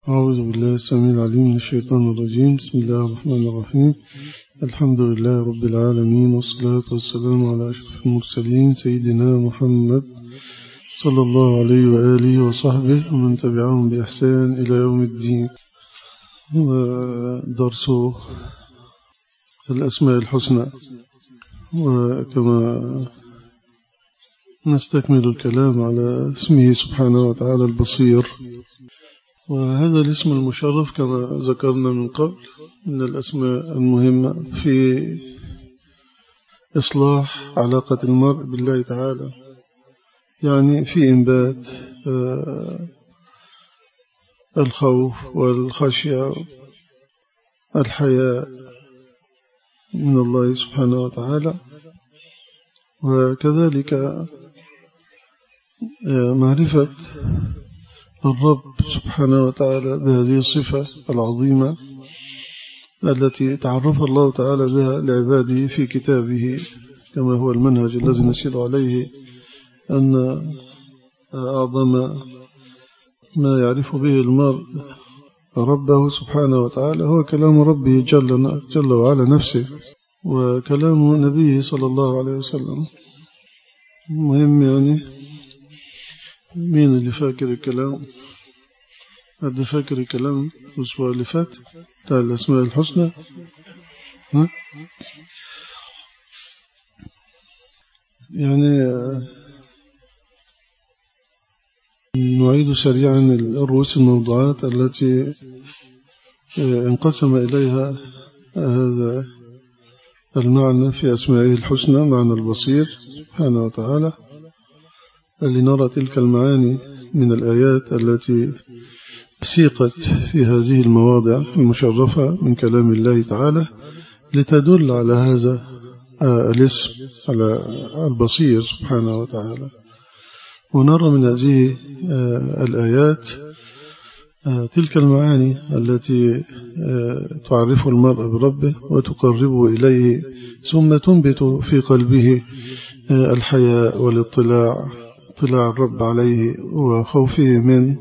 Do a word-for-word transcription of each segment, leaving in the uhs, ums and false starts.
أعوذ بالله السميع العليم من الشيطان الرجيم. بسم الله الرحمن الرحيم. الحمد لله رب العالمين، والصلاة والسلام على أشرف المرسلين سيدنا محمد صلى الله عليه وآله وصحبه ومن تبعهم بإحسان إلى يوم الدين. ودرس الأسماء الحسنى، وكما نستكمل الكلام على اسمه سبحانه وتعالى البصير. وهذا الاسم المشرف كما ذكرنا من قبل من الأسماء المهمة في إصلاح علاقة المرء بالله تعالى، يعني في إنبات الخوف والخشية، الحياء من الله سبحانه وتعالى، وكذلك معرفة الرب سبحانه وتعالى بهذه الصفة العظيمة التي تعرف الله تعالى بها لعباده في كتابه، كما هو المنهج الذي نسير عليه، أن أعظم ما يعرف به المرء ربه سبحانه وتعالى هو كلام ربه جل, جل وعلا نفسه، وكلام نبيه صلى الله عليه وسلم. مهم يعني مين اللي فاكر الكلام؟ حد فاكر الكلام الأسبوع اللي فات بتاع الأسماء الحسنى؟ ها؟ يعني نعيد سريعا الرؤوس الموضوعات التي انقسم إليها هذا المعنى في أسمائه الحسنى، معنى البصير سبحانه وتعالى، لنرى تلك المعاني من الآيات التي سيقت في هذه المواضع المشرفة من كلام الله تعالى لتدل على هذا الاسم، على البصير سبحانه وتعالى. ونرى من هذه الآيات تلك المعاني التي تعرف المرء بربه وتقربه إليه، ثم تنبت في قلبه الحياء والاطلاع، اطلاع الرب عليه وخوفه منه،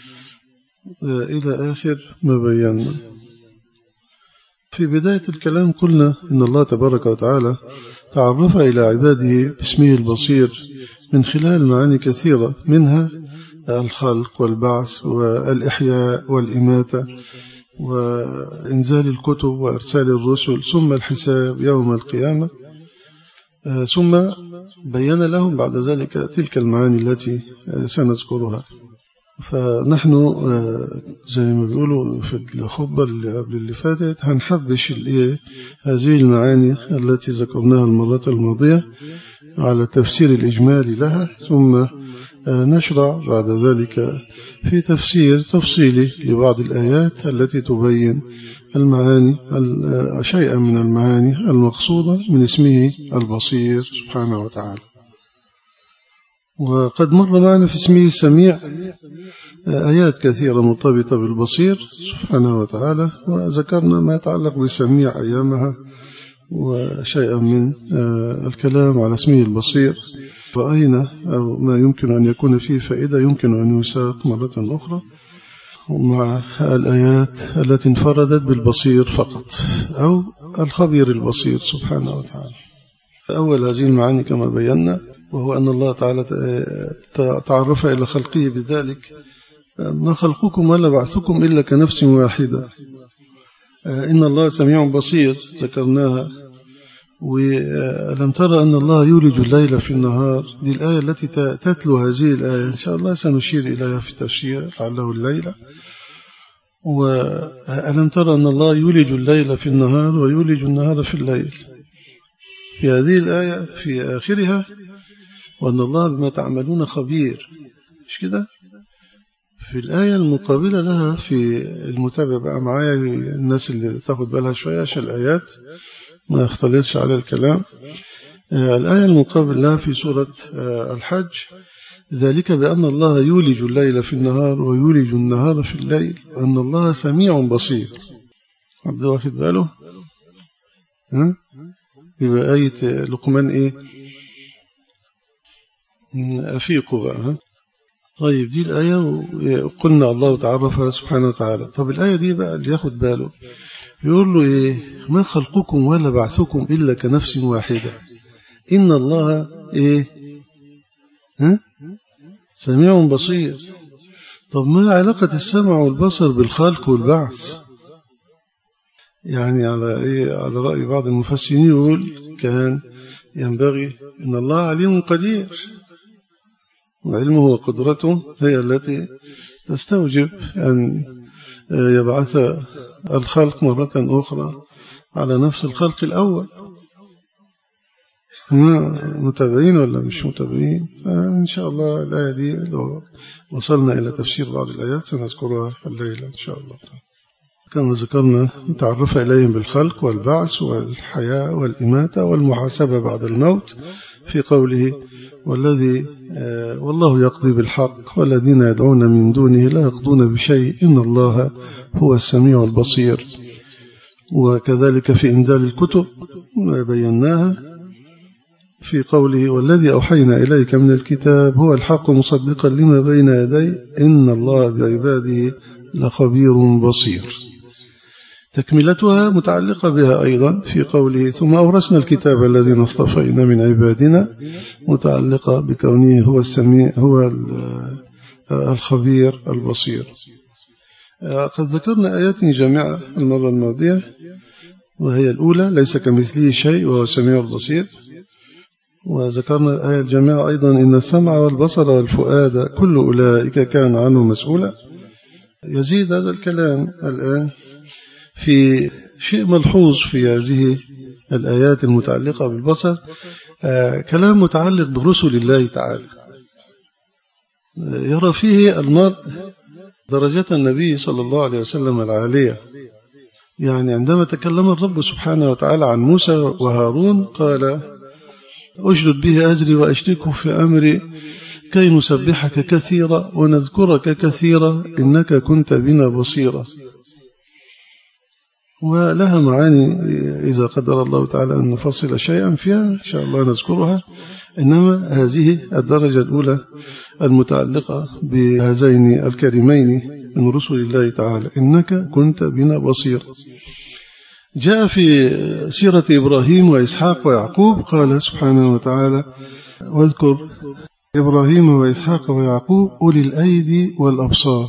إلى آخر ما بينا. في بداية الكلام قلنا إن الله تبارك وتعالى تعرف إلى عباده باسمه البصير من خلال معاني كثيرة، منها الخلق والبعث والإحياء والإماتة وإنزال الكتب وإرسال الرسل، ثم الحساب يوم القيامة، ثم بين لهم بعد ذلك تلك المعاني التي سنذكرها. فنحن زي ما بيقولوا في الخطبة اللي قبل اللي فاتت هنحبش هذه المعاني التي ذكرناها المرة الماضية على التفسير الإجمالي لها، ثم نشرع بعد ذلك في تفسير تفصيلي لبعض الآيات التي تبين المعاني، شيئا من المعاني المقصودة من اسمه البصير سبحانه وتعالى. وقد مر معنا في اسمه السميع آيات كثيرة مرتبطة بالبصير سبحانه وتعالى، وذكرنا ما يتعلق بالسميع أيامها وشيئا من الكلام على اسمه البصير. رأينا أو ما يمكن أن يكون فيه فائدة يمكن أن يساق مرة أخرى مع الآيات التي انفردت بالبصير فقط أو الخبير البصير سبحانه وتعالى. أول هذه المعاني كما بينا وهو أن الله تعالى تعرف إلى خلقه بذلك: ما خلقكم ولا بعثكم إلا كنفس واحدة. إن الله سميع بصير ذكرناها. ولم ترى أن الله يولج الليل في النهار، دي الآية التي تتلو هذه الآية إن شاء الله سنشير إليها في التفسير لعله الليلة. وألم ترى أن الله يولج الليل في النهار ويولج النهار في الليل. في هذه الآية في آخرها وأن الله بما تعملون خبير، مش كده؟ في الآية المقابلة لها في المتابعة بقى معايا الناس اللي تاخد بالها شوية عشان الآيات ما يختلطش على الكلام. الآية المقابلة لها في سورة الحج: ذلك بأن الله يولج الليل في النهار ويولج النهار في الليل وأن الله سميع بصير. عبد واخد باله؟ ها؟ يبقى آية لقمان إيه؟ أفيقوا بقى. ها؟ طيب دي الآية وقلنا الله تعرف سبحانه وتعالى. طب الآية دي بقى اللي ياخد باله يقول له إيه؟ ما خلقكم ولا بعثكم إلا كنفس واحدة إن الله إيه؟ ها؟ سميع بصير. طب ما علاقة السمع والبصر بالخلق والبعث؟ يعني على إيه؟ على رأي بعض المفسرين يقول كان ينبغي إن الله عليم قدير، وعلمه وقدرته هي التي تستوجب أن يبعث الخلق مرة أخرى على نفس الخلق الأول. متابعين ولا مش متابعين؟ إن شاء الله الآية دي لو وصلنا إلى تفسير بعض الآيات سنذكرها الليلة إن شاء الله. كما ذكرنا تعرف إليهم بالخلق والبعث والحياة والإماتة والمحاسبة بعد الموت في قوله والذي آه والله يقضي بالحق والذين يدعون من دونه لا يقضون بشيء إن الله هو السميع البصير. وكذلك في إنزال الكتب بيناها في قوله والذي أوحينا إليك من الكتاب هو الحق مصدقا لما بين يديه إن الله بعباده لخبير بصير. تكملتها متعلقة بها أيضا في قوله ثم أورثنا الكتاب الذين اصطفينا من عبادنا، متعلقة بكونه هو السميع هو الخبير البصير. قد ذكرنا آيات جامعة المرة الماضية، وهي الأولى ليس كمثله شيء وهو السميع البصير. وذكرنا الآية الجامعة أيضا إن السمع والبصر والفؤاد كل أولئك كان عنه مسؤولا. يزيد هذا الكلام الآن في شيء ملحوظ في هذه الآيات المتعلقة بالبصر، آه كلام متعلق برسل الله تعالى. يرى فيه المرء درجة النبي صلى الله عليه وسلم العالية. يعني عندما تكلم الرب سبحانه وتعالى عن موسى وهارون قال أشدد به أجري وأشركه في أمري كي نسبحك كثيرا ونذكرك كثيرا إنك كنت بنا بصيرا. ولها معاني إذا قدر الله تعالى أن نفصل شيئا فيها إن شاء الله نذكرها، إنما هذه الدرجة الأولى المتعلقة بهذين الكريمين من رسل الله تعالى إنك كنت بنا بصير. جاء في سيرة إبراهيم وإسحاق ويعقوب قال سبحانه وتعالى واذكر إبراهيم وإسحاق ويعقوب أولي الأيدي والأبصار.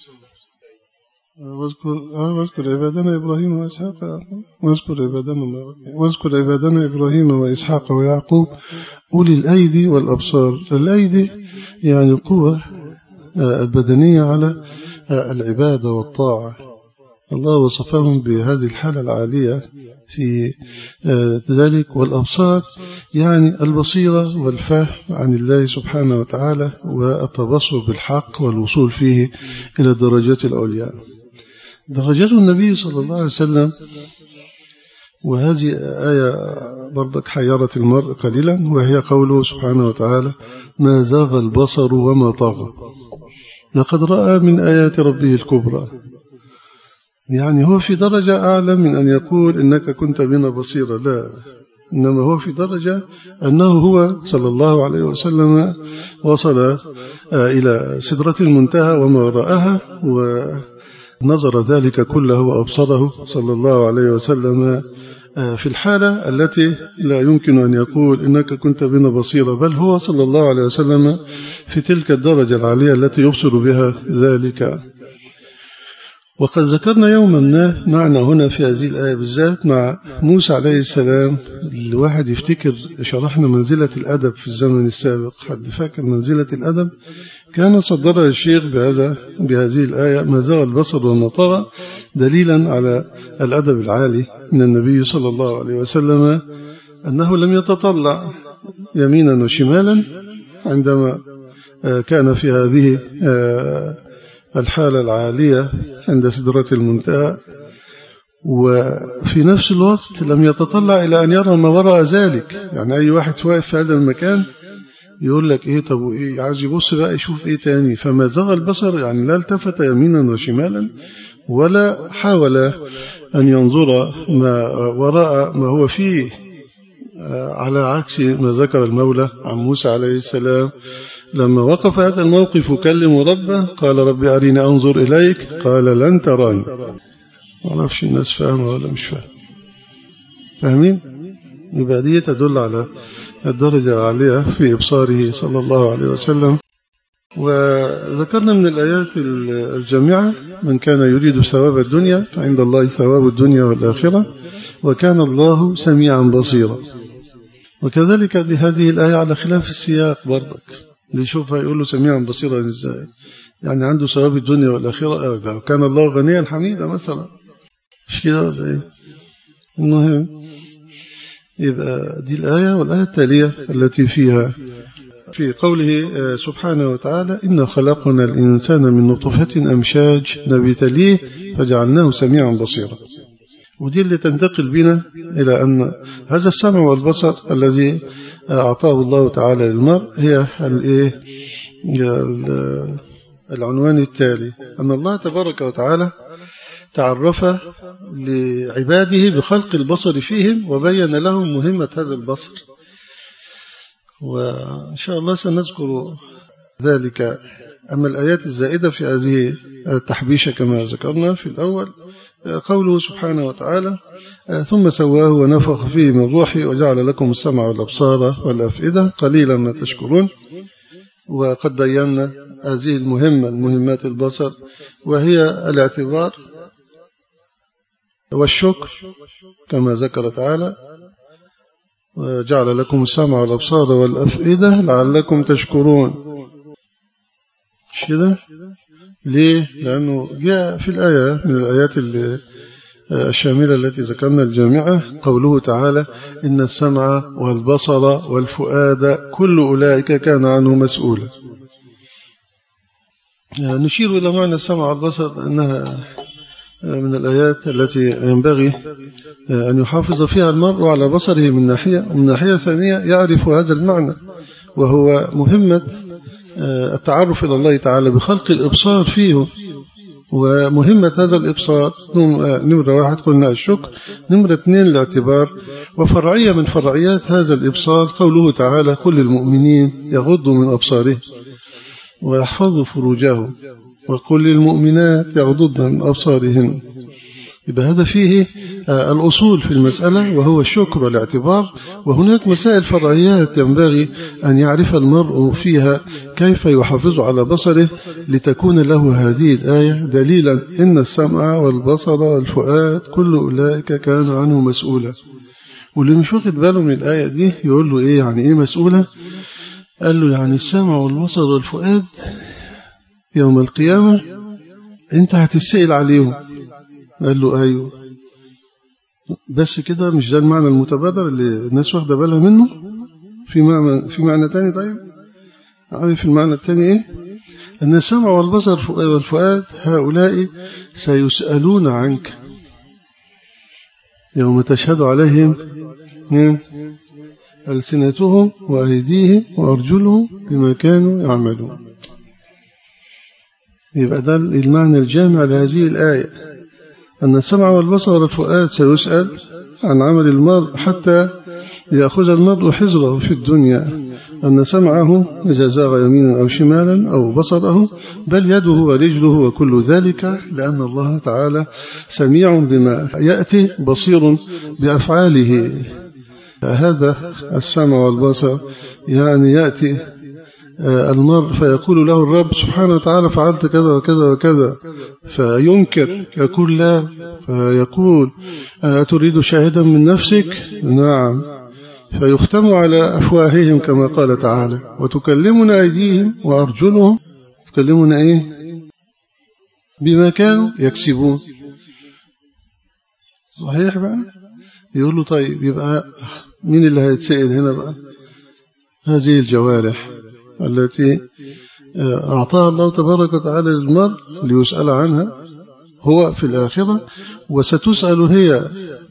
واذكر واذكر عبادنا إبراهيم وإسحاق واذكر عبادنا واذكر عبادنا إبراهيم وإسحاق ويعقوب أولي الأيدي والأبصار. الأيدي يعني القوة البدنية على العبادة والطاعة. الله وصفهم بهذه الحالة العالية في ذلك. والأبصار يعني البصيرة والفهم عن الله سبحانه وتعالى والتبصر بالحق والوصول فيه إلى الدرجات العليا. درجات النبي صلى الله عليه وسلم، وهذه آية برضك حيرت المرء قليلا، وهي قوله سبحانه وتعالى ما زاغ البصر وما طغى لقد رأى من آيات ربه الكبرى. يعني هو في درجة أعلى من أن يقول إنك كنت بنا بصيرا، لا، إنما هو في درجة أنه هو صلى الله عليه وسلم وصل إلى سدرة المنتهى وما وراءها ونظر ذلك كله وأبصره صلى الله عليه وسلم في الحالة التي لا يمكن أن يقول إنك كنت بنا بصيرا، بل هو صلى الله عليه وسلم في تلك الدرجة العالية التي يبصر بها ذلك. وقد ذكرنا يوما ما معنى هنا في هذه الآية بالذات مع موسى عليه السلام. الواحد يفتكر شرحنا منزلة الأدب في الزمن السابق، حد فاكر منزلة الأدب؟ كان صدرها الشيخ بهذا بهذه الآية ما زاغ البصر وما طغى، دليلا على الأدب العالي من النبي صلى الله عليه وسلم، أنه لم يتطلع يمينا وشمالا عندما كان في هذه الحالة العالية عند سدرة المنتهى، وفي نفس الوقت لم يتطلع إلى أن يرى ما وراء ذلك. يعني أي واحد واقف في هذا المكان يقول لك إيه، طب إيه، عايز يبص بقى يشوف إيه تاني. فما زاغ البصر يعني لا التفت يمينا وشمالا ولا حاول أن ينظر ما وراء ما هو فيه على عكس ما ذكر المولى عن موسى عليه السلام لما وقف هذا الموقف وكلم ربه قال رب أريني أنظر إليك قال لن تراني. ما أعرفش الناس فاهمة ولا مش فاهمة. فاهمين؟ يبقى دي تدل على الدرجة العالية في إبصاره صلى الله عليه وسلم. وذكرنا من الآيات الجامعة من كان يريد ثواب الدنيا فعند الله ثواب الدنيا والآخرة وكان الله سميعا بصيرا. وكذلك هذه الآية على خلاف السياق برضك اللي يشوفها يقول له سميعا بصيرا إزاي؟ يعني عنده ثواب الدنيا والآخرة أبدا وكان الله غنيا حميدا مثلا، مش كده ولا إيه؟ المهم يبقى دي الآية. والآية التالية التي فيها في قوله سبحانه وتعالى إنا خلقنا الإنسان من نطفة أمشاج نبتليه فجعلناه سميعا بصيرا. ودي اللي تنتقل بنا إلى أن هذا السمع والبصر الذي أعطاه الله تعالى للمرء هي العنوان التالي أن الله تبارك وتعالى تعرف لعباده بخلق البصر فيهم وبين لهم مهمة هذا البصر، وإن شاء الله سنذكر ذلك. أما الآيات الزائدة في هذه التحبيشة كما ذكرنا في الأول قوله سبحانه وتعالى ثم سواه ونفخ فيه من روحي وجعل لكم السمع والأبصار والأفئدة قليلا ما تشكرون. وقد بينا هذه المهمة المهمات البصر وهي الاعتبار والشكر كما ذكر تعالى وجعل لكم السمع والأبصار والأفئدة لعلكم تشكرون. كده ليه؟ لأنه جاء في الآية من الآيات الشاملة التي ذكرنا الجامعة قوله تعالى إن السمع والبصر والفؤاد كل أولئك كان عنه مسؤولا. نشير إلى معنى السمع والبصر أنها من الآيات التي ينبغي أن يحافظ فيها المرء على بصره من ناحية، ومن ناحية ثانية يعرف هذا المعنى وهو مهمة التعرف إلى الله تعالى بخلق الإبصار فيه. ومهمة هذا الإبصار نمرة واحد قلنا الشكر، نمرة اثنين الاعتبار. وفرعية من فرعيات هذا الإبصار قوله تعالى قل للمؤمنين يغضوا من أبصارهم ويحفظوا فروجهم وقل للمؤمنات يغضضن من أبصارهن. يبقى هذا فيه الأصول في المسألة وهو الشكر والاعتبار. وهناك مسائل فرعيات ينبغي أن يعرف المرء فيها كيف يحافظ على بصره لتكون له هذه الآية دليلا إن السمع والبصر والفؤاد كل أولئك كانوا عنه مسؤولا. واللي مش واخد باله من الآية دي يقول له إيه يعني إيه مسؤولة؟ قال له يعني السمع والبصر والفؤاد يوم القيامة أنت هتسأل عليهم. قال له أيوه بس كده؟ مش ده المعنى المتبادر اللي الناس واخده بالها منه؟ في معنى في معنى تاني. طيب عارف المعنى التاني إيه؟ أن السمع والبصر والفؤاد هؤلاء سيسألون عنك يوم تشهد عليهم ألسنتهم وأيديهم وأرجلهم بما كانوا يعملون. يبقى ده المعنى الجامع لهذه الآية أن السمع والبصر والفؤاد سيسأل عن عمل المرء حتى يأخذ المرء حذره في الدنيا، أن سمعه إذا زاغ يمينا أو شمالا أو بصره بل يده ورجله وكل ذلك لأن الله تعالى سميع بما يأتي بصير بأفعاله. هذا السمع والبصر يعني يأتي المرء فيقول له الرب سبحانه وتعالى فعلت كذا وكذا وكذا فينكر يقول لا، فيقول أتريد شاهدا من نفسك؟ نعم، فيختم على أفواههم كما قال تعالى وتكلمنا أيديهم وأرجلهم. تكلمنا إيه؟ بما كانوا يكسبون. صحيح بقى؟ يقول له طيب يبقى مين اللي هيتسأل هنا بقى؟ هذه الجوارح التي أعطاها الله تبارك وتعالى للمرء ليسأل عنها هو في الآخرة، وستسأل هي.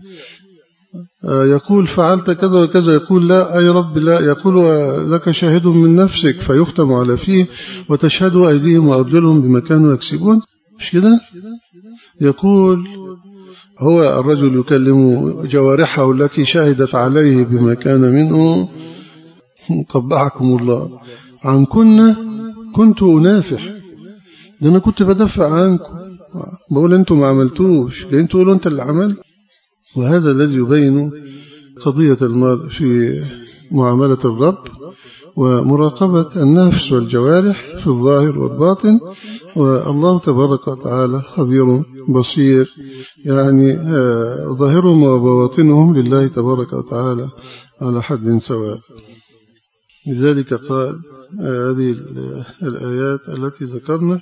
يقول فعلت كذا وكذا، يقول لا أي رب لا، يقول لك شاهد من نفسك فيختم على فيه وتشهد أيديهم وأرجلهم بما كانوا يكسبون. مش كده؟ يقول هو الرجل يكلم جوارحه التي شهدت عليه بما كان منه، قبعكم الله، عن كنا كنت أنافح، لأن كنت بدفع عنكم، بقول أنتم ما عملتوش، لأن تقولوا أنت اللي عملت. وهذا الذي يبين قضية المرء في معاملة الرب ومراقبة النفس والجوارح في الظاهر والباطن. والله تبارك وتعالى خبير بصير، يعني ظاهرهم وبواطنهم لله تبارك وتعالى على حد سواء. لذلك قال هذه الآيات التي ذكرنا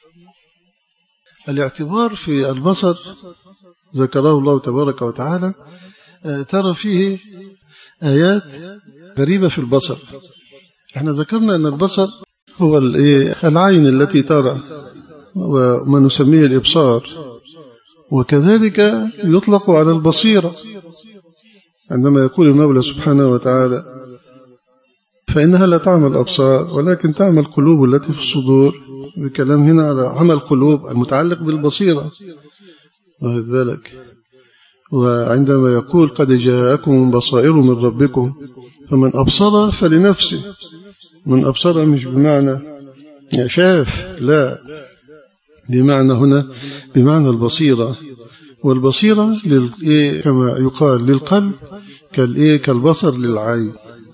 الاعتبار في البصر ذكره الله تبارك وتعالى، ترى فيه آيات غريبة في البصر. احنا ذكرنا أن البصر هو العين التي ترى وما نسميه الإبصار، وكذلك يطلق على البصيرة عندما يقول المولى سبحانه وتعالى فإنها لا تعمل أبصار ولكن تعمل قلوب التي في الصدور، بكلام هنا على عمل قلوب المتعلق بالبصيرة، واخد بالك. وعندما يقول قد جاءكم بصائر من ربكم فمن أبصر فلنفسه، من أبصر مش بمعنى شاف، لا، بمعنى هنا بمعنى البصيرة. والبصيرة كما يقال للقلب كالبصر للعين،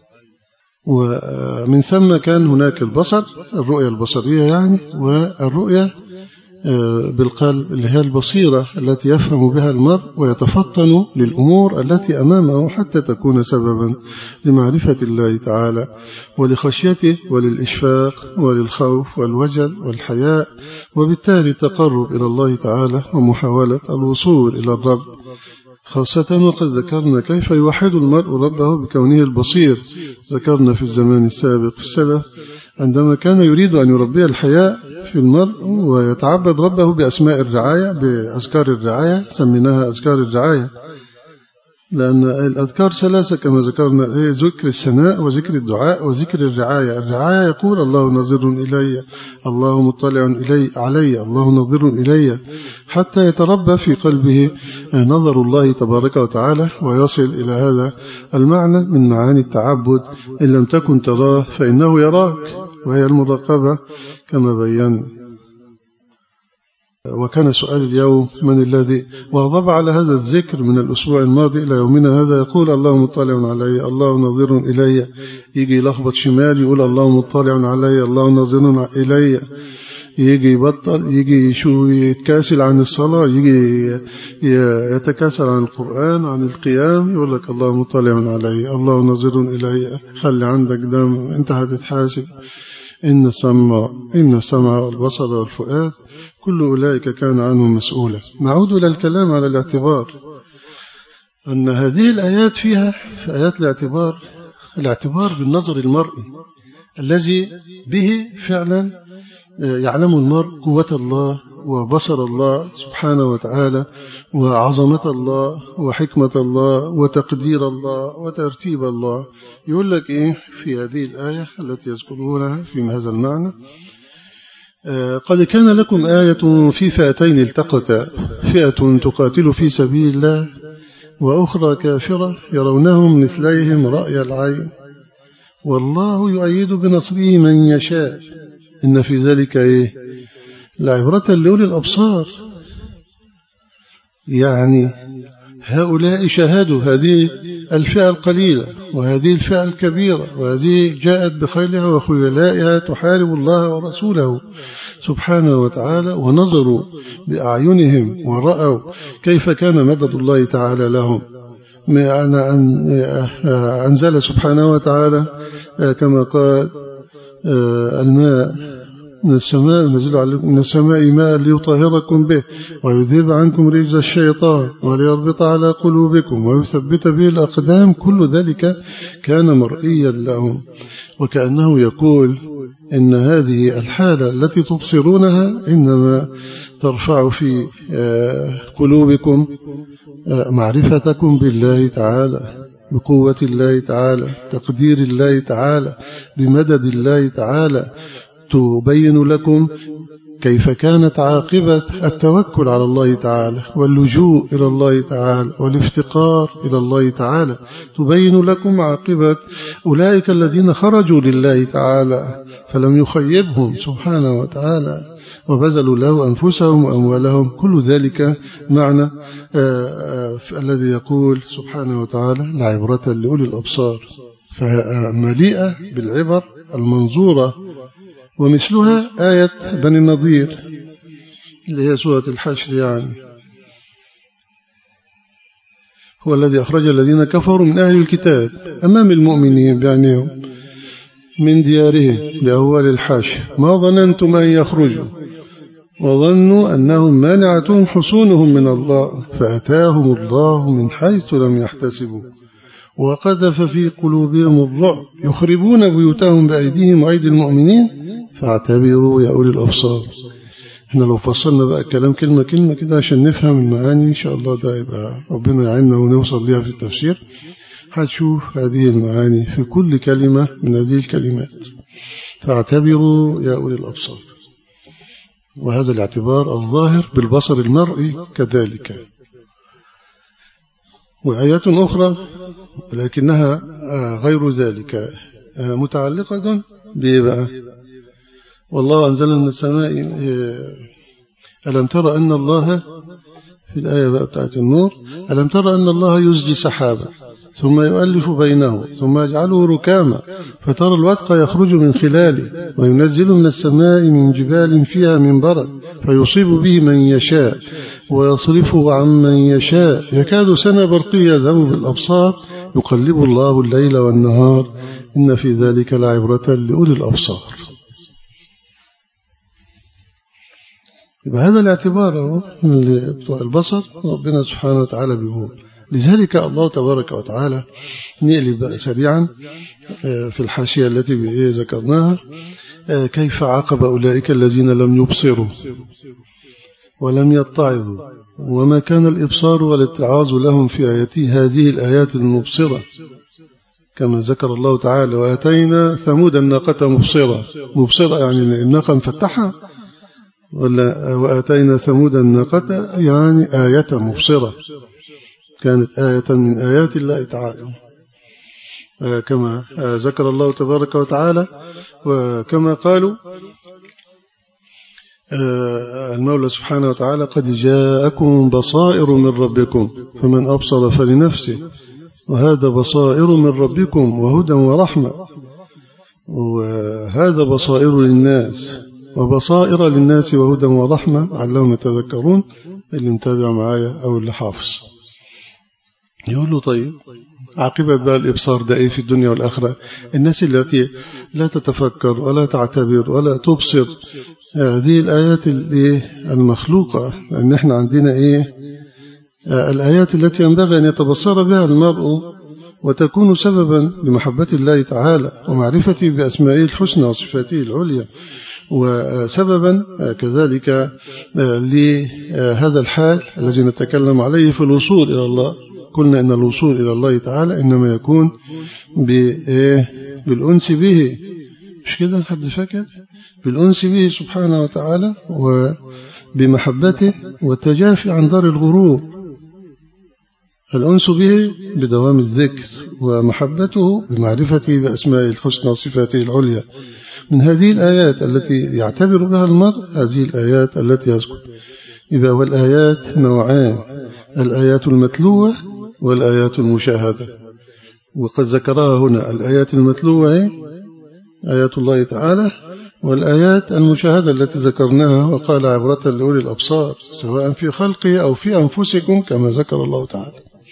ومن ثم كان هناك البصر الرؤية البصرية يعني، والرؤية بالقلب اللي هي البصيرة التي يفهم بها المرء ويتفطن للأمور التي أمامه حتى تكون سببا لمعرفة الله تعالى ولخشيته وللإشفاق وللخوف والوجل والحياء، وبالتالي تقرب إلى الله تعالى ومحاولة الوصول إلى الرب، خاصة وقد ذكرنا كيف يوحد المرء ربه بكونه البصير. ذكرنا في الزمان السابق في السلف عندما كان يريد أن يربي الحياء في المرء ويتعبد ربه بأسماء الرعاية، بأذكار الرعاية، سميناها أذكار الرعاية، لأن الأذكار ثلاثة كما ذكرنا، ذكر الثناء وذكر الدعاء وذكر الرعاية. الرعاية يقول الله ناظر إلي، الله مطلع إلي علي، الله ناظر إلي، حتى يتربى في قلبه نظر الله تبارك وتعالى ويصل إلى هذا المعنى من معاني التعبد. إن لم تكن تراه فإنه يراك، وهي المراقبة كما بينا. وكان سؤال اليوم من الذي واظب على هذا الذكر من الأسبوع الماضي إلى يومنا هذا، يقول الله مطلع علي، الله ناظر إلي، يجي يلخبط شمال يقول الله مطلع علي، الله ناظر إلي، يجي يبطل، يجي شو يتكاسل عن الصلاة، يجي يتكاسل عن القرآن عن القيام، يقول لك الله مطلع علي، الله ناظر إلي. خلي عندك دم، انت هتتحاسب. إن السمع إن السمع والبصر والفؤاد كل أولئك كان عنه مسؤولا. نعود إلى الكلام على الاعتبار، أن هذه الآيات فيها في آيات الاعتبار الاعتبار بالنظر المرئي الذي به فعلا يعلم المرء قوة الله وبصر الله سبحانه وتعالى وعظمة الله وحكمة الله وتقدير الله وترتيب الله. يقول لك إيه في هذه الآية التي يذكرونها في هذا المعنى؟ قد كان لكم آية في فئتين التقتا، فئة تقاتل في سبيل الله وأخرى كافرة يرونهم مثليهم رأي العين والله يؤيد بنصره من يشاء إن في ذلك إيه لعبرة لأولي الأبصار. يعني هؤلاء شاهدوا هذه الفئة القليلة وهذه الفئة الكبيرة، وهذه جاءت بخيلها وخيلائها تحارب الله ورسوله سبحانه وتعالى، ونظروا بأعينهم ورأوا كيف كان مدد الله تعالى لهم. أنزل سبحانه وتعالى كما قال الماء من السماء نزل عليكم من السماء ماء ليطهركم به ويذهب عنكم رجز الشيطان وليربط على قلوبكم ويثبت به الأقدام. كل ذلك كان مرئيا لهم، وكأنه يقول إن هذه الحالة التي تبصرونها إنما ترفع في قلوبكم معرفتكم بالله تعالى، بقوة الله تعالى، تقدير الله تعالى، بمدد الله تعالى، تبين لكم كيف كانت عاقبة التوكل على الله تعالى واللجوء إلى الله تعالى والافتقار إلى الله تعالى، تبين لكم عاقبة أولئك الذين خرجوا لله تعالى فلم يخيبهم سبحانه وتعالى وبذلوا له أنفسهم وأموالهم. كل ذلك معنى آآ آآ الذي يقول سبحانه وتعالى لعبرة لأولي الأبصار، فمليئة بالعبر المنظورة، ومثلها آية بني النضير اللي هي سورة الحشر، يعني هو الذي أخرج الذين كفروا من أهل الكتاب أمام المؤمنين بعنيهم من ديارهم لأول الحشر ما ظننتم أن يخرجوا وظنوا أنهم مانعتهم حصونهم من الله فأتاهم الله من حيث لم يحتسبوا وقذف في قلوبهم الرعب يخربون بيوتهم بأيديهم وأيدي المؤمنين فاعتبروا يا أولي الأبصار. احنا لو فصلنا بقى الكلام كلمة كلمة كده عشان نفهم المعاني إن شاء الله، ده يبقى ربنا يعيننا ونوصل ليها في التفسير، هتشوف هذه المعاني في كل كلمة من هذه الكلمات. فاعتبروا يا أولي الأبصار، وهذا الاعتبار الظاهر بالبصر المرئي كذلك. وآيات أخرى لكنها غير ذلك متعلقة بإيه؟ والله أنزل من السماء. ألم ترى أن الله في الآية بقى بتاعت النور، ألم ترى أن الله يزجي سحابا ثم يؤلف بينه ثم يجعله ركاما فترى الودق يخرج من خلاله وينزل من السماء من جبال فيها من برد فيصيب به من يشاء ويصرفه عن من يشاء يكاد سنا برقي يذهب بالأبصار يقلب الله الليل والنهار إن في ذلك لعبرة لأولي الأبصار. يبقى هذا الاعتبار بتوع البصر ربنا سبحانه وتعالى بيقول. لذلك الله تبارك وتعالى نقلب بقى سريعا في الحاشية التي ذكرناها كيف عاقب أولئك الذين لم يبصروا ولم يتعظوا وما كان الإبصار والاتعاظ لهم في آياتي هذه الآيات المبصرة، كما ذكر الله تعالى وآتينا ثمود الناقة مبصرة. مبصرة يعني الناقة مفتحة، ولا وآتينا ثمود الناقة يعني آية مبصرة، كانت آية من آيات الله تعالى كما ذكر الله تبارك وتعالى. وكما قالوا المولى سبحانه وتعالى قد جاءكم بصائر من ربكم فمن أبصر فلنفسه وهذا بصائر من ربكم وهدى ورحمة، وهذا بصائر للناس وبصائر للناس وهدى ورحمة علهم يتذكرون. اللي متابع معايا أو اللي حافظ يقول له طيب عاقبة بقى الإبصار ده إيه في الدنيا والآخرة؟ الناس التي لا تتفكر ولا تعتبر ولا تبصر هذه الآيات المخلوقة، لأن احنا عندنا إيه الآيات التي ينبغي أن يتبصر بها المرء وتكون سببا لمحبة الله تعالى ومعرفته بأسمائه الحسنى وصفاته العليا، وسببا كذلك لهذا الحال الذي نتكلم عليه في الوصول إلى الله. قلنا أن الوصول إلى الله تعالى إنما يكون بالأنس به، مش كده حد فاكر؟ بالأنس به سبحانه وتعالى وبمحبته والتجافي عن دار الغرور. الأنس به بدوام الذكر ومحبته بمعرفته بأسمائه الحسنى وصفاته العليا. من هذه الآيات التي يعتبر بها المرء هذه الآيات التي يذكر. إذا والآيات نوعان، الآيات المتلوة والآيات المشاهدة، وقد ذكرها هنا. الآيات المتلوة آيات الله تعالى، والآيات المشاهدة التي ذكرناها وقال عبرة لأولي الأبصار سواء في خلقه أو في أنفسكم كما ذكر الله تعالى.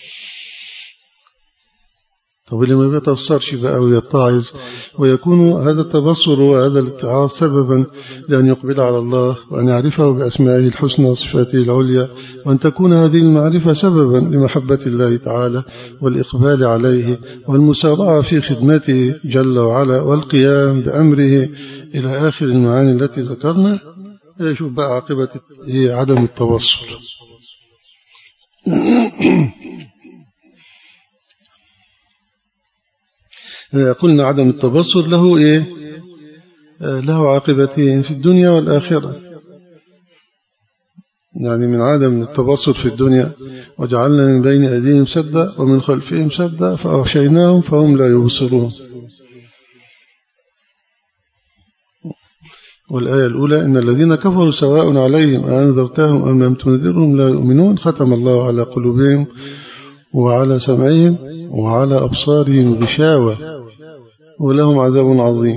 طب اللي ما بيتبصرش بقى ويتعظ ويكون هذا التبصر وهذا الاتعاظ سببا لأن يقبل على الله وأن يعرفه بأسمائه الحسنى وصفاته العليا، وأن تكون هذه المعرفة سببا لمحبة الله تعالى والإقبال عليه والمسارعة في خدمته جل وعلا والقيام بأمره إلى آخر المعاني التي ذكرنا. يشوف بقى عاقبة عدم التبصر. قلنا عدم التبصر له إيه؟ له عاقبتين في الدنيا والآخرة. يعني من عدم التبصر في الدنيا، وجعلنا من بين أيديهم سدا ومن خلفهم سدا فأغشيناهم فهم لا يبصرون. والآية الأولى إن الذين كفروا سواء عليهم أنذرتهم أم لم تنذرهم لا يؤمنون ختم الله على قلوبهم وعلى سمعهم وعلى أبصارهم غشاوة ولهم عذاب عظيم.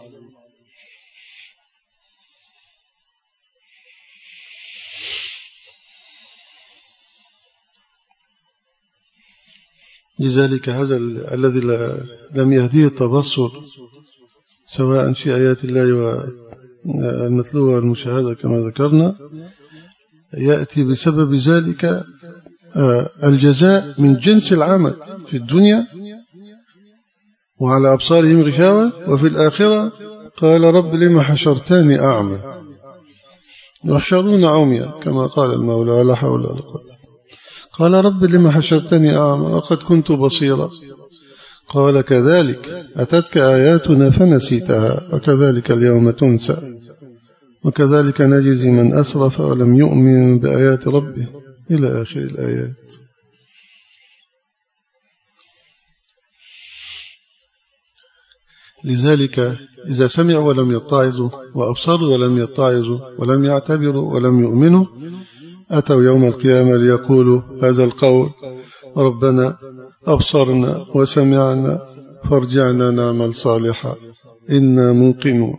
لذلك هذا الذي لم يهديه التبصر سواء في آيات الله والمتلوة والمشاهدة كما ذكرنا، يأتي بسبب ذلك الجزاء من جنس العمل في الدنيا وعلى أبصارهم غشاوة، وفي الآخرة قال رب لما حشرتني أعمى يحشرون عميا كما قال المولى ولا حول ولا قوة. قال رب لما حشرتني أعمى وقد كنت بصيرا قال كذلك أتتك آياتنا فنسيتها وكذلك اليوم تنسى وكذلك نجزي من أسرف ولم يؤمن بآيات ربه إلى آخر الآيات. لذلك إذا سمعوا ولم يتعظوا وأبصروا ولم يتعظوا ولم يعتبروا ولم يؤمنوا أتوا يوم القيامة ليقولوا هذا القول ربنا أبصرنا وسمعنا فارجعنا نعمل صالحا إنا موقنون.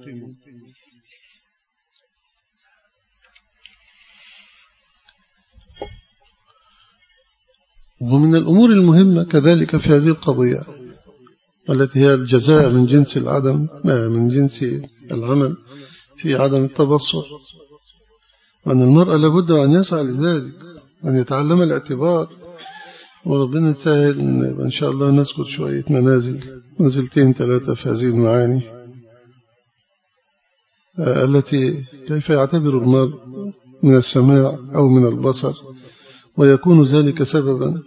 ومن الأمور المهمة كذلك في هذه القضية التي هي الجزاء من جنس العدم من جنس العمل في عدم التبصر، وأن المرأة لابد أن يسعى لذلك أن يتعلم الاعتبار. وربنا يسهل إن شاء الله نذكر شوية منازل منزلتين ثلاثة في هذه المعاني التي كيف يعتبر المرء من السماع أو من البصر، ويكون ذلك سببا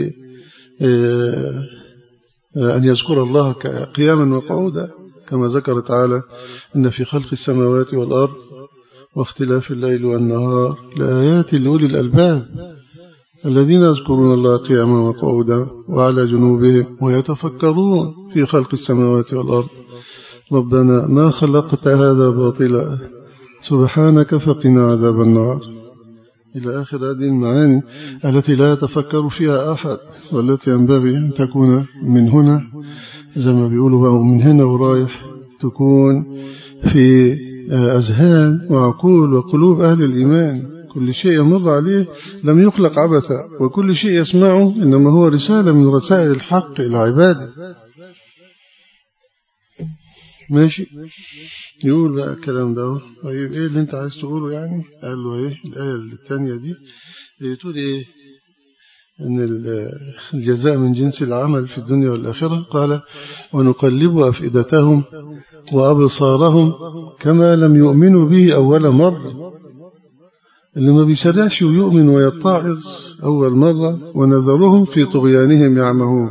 لأن يذكر الله قياما وقعودا كما ذكر تعالى إن في خلق السماوات والأرض واختلاف الليل والنهار لآيات لأولي الألباب الذين يذكرون الله قياما وقعودا وعلى جنوبهم ويتفكرون في خلق السماوات والأرض ربنا ما خلقت هذا باطلا سبحانك فقنا عذاب النار إلى آخر هذه المعاني التي لا يتفكر فيها أحد، والتي ينبغي أن تكون من هنا زي ما بيقولوا من هنا ورايح تكون في أذهان وعقول وقلوب أهل الإيمان. كل شيء يمر عليه لم يخلق عبثا، وكل شيء يسمعه إنما هو رسالة من رسائل الحق إلى عباده. ماشي، يقول بقى الكلام ده. طيب إيه اللي أنت عايز تقوله يعني؟ قال له إيه الآية الثانية دي بتقول إيه؟ أن الجزاء من جنس العمل في الدنيا والآخرة. قال ونقلب أفئدتهم وأبصارهم كما لم يؤمنوا به أول مرة. اللي ما بيسرعش ويؤمن ويتعظ أول مرة ونذرهم في طغيانهم يعمهون.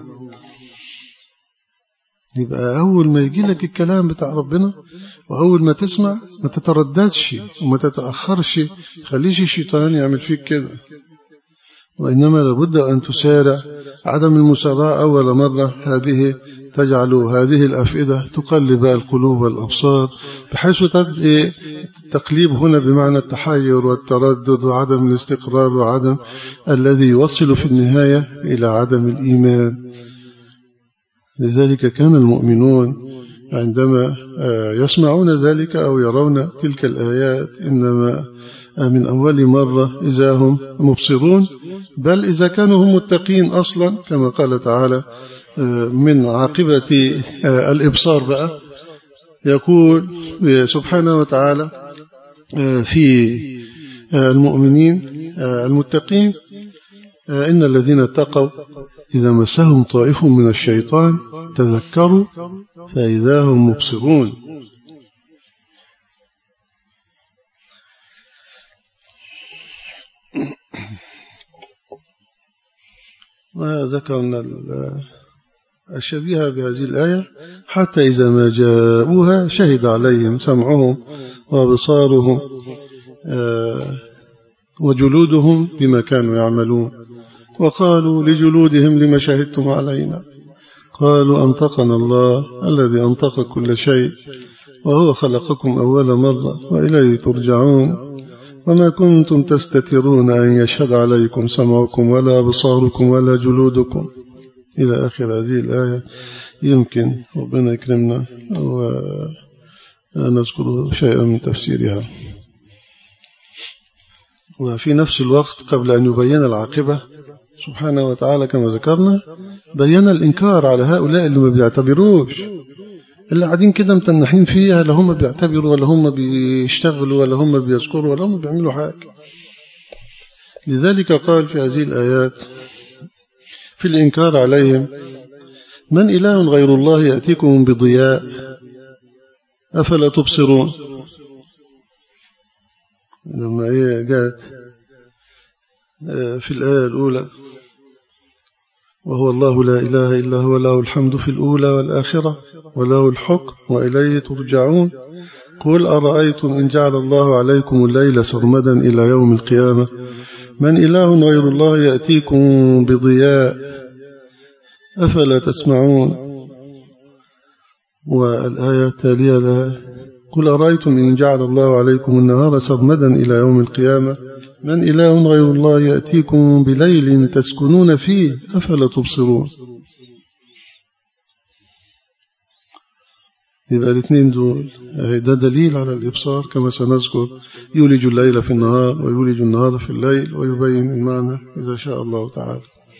يبقى أول ما يجي لك الكلام بتاع ربنا وأول ما تسمع ما تترددش وما تتأخرش، تخليش الشيطان يعمل فيك كده، وإنما لابد أن تسارع. عدم المسارعة أول مرة هذه تجعل هذه الأفئدة تقلب القلوب والأبصار، بحيث تدعي التقليب هنا بمعنى التحير والتردد وعدم الاستقرار وعدم الذي يوصل في النهاية إلى عدم الإيمان. لذلك كان المؤمنون عندما يسمعون ذلك أو يرون تلك الآيات إنما من أول مرة إذا هم مبصرون، بل إذا كانوا هم متقين أصلا كما قال تعالى من عاقبة الإبصار بقى. يقول سبحانه وتعالى في المؤمنين المتقين إن الذين اتقوا إذا مسهم طائف من الشيطان تذكروا فإذا هم مبصرون. وذكرنا الشبيهة بهذه الآية حتى إذا ما جاءوها شهد عليهم سمعهم وأبصارهم وجلودهم بما كانوا يعملون. وقالوا لجلودهم لما شهدتم علينا قالوا أنطقنا الله الذي أنطق كل شيء وهو خلقكم أول مرة وإليه ترجعون وما كنتم تستترون أن يشهد عليكم سمعكم ولا أبصاركم ولا جلودكم إلى آخر هذه الآية. يمكن ربنا يكرمنا ونذكر شيئا من تفسيرها. وفي نفس الوقت قبل أن يبين العاقبة سبحانه وتعالى كما ذكرنا بين الإنكار على هؤلاء اللي ما بيعتبروش، اللي قاعدين كده متنحين فيها، لا هم بيعتبروا ولا هم بيشتغلوا ولا هم بيذكروا ولا هم بيعملوا حاجة. لذلك قال في هذه الآيات في الإنكار عليهم: من إله غير الله يأتيكم بضياء أفلا تبصرون. لما هي جاءت في الآية الأولى: وهو الله لا إله إلا هو له الحمد في الأولى والآخرة وله الحكم وإليه ترجعون قل أرأيتم إن جعل الله عليكم الليل سرمدا إلى يوم القيامة من إله غير الله يأتيكم بضياء أفلا تسمعون. والآية التالية لها: قل أرأيتم إن جعل الله عليكم النهار سرمدا إلى يوم القيامة من إله غير الله يأتيكم بليل تسكنون فيه أفلا تبصرون. يبقى الاثنين دول ده دليل على الإبصار كما سنذكر: يولج الليل في النهار ويولج النهار في الليل ويبين المعنى إذا شاء الله تعالى.